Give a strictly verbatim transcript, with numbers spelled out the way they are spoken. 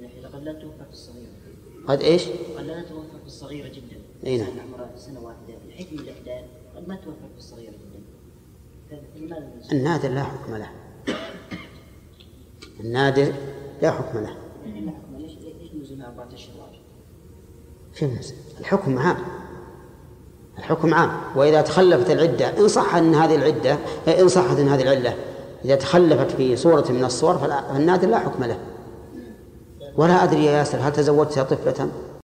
إذا قد لا توفى في الصغيرة. قد إيش؟ قد لا توفى في الصغيرة جدا. أي نعم. سنة واحدة الحكم الإحداث قد ما توفى في الصغيرة جدا. النادر لا حكم له. النادر لا حكم له. الحكم عام. الحكم عام. وإذا تخلفت العدة إن صح أن هذه العدة إن صحت أن هذه العلة إذا تخلفت في صورة من الصور فالنادر لا حكم له. ولا أدري يا ياسر هل تزوجت طفلة؟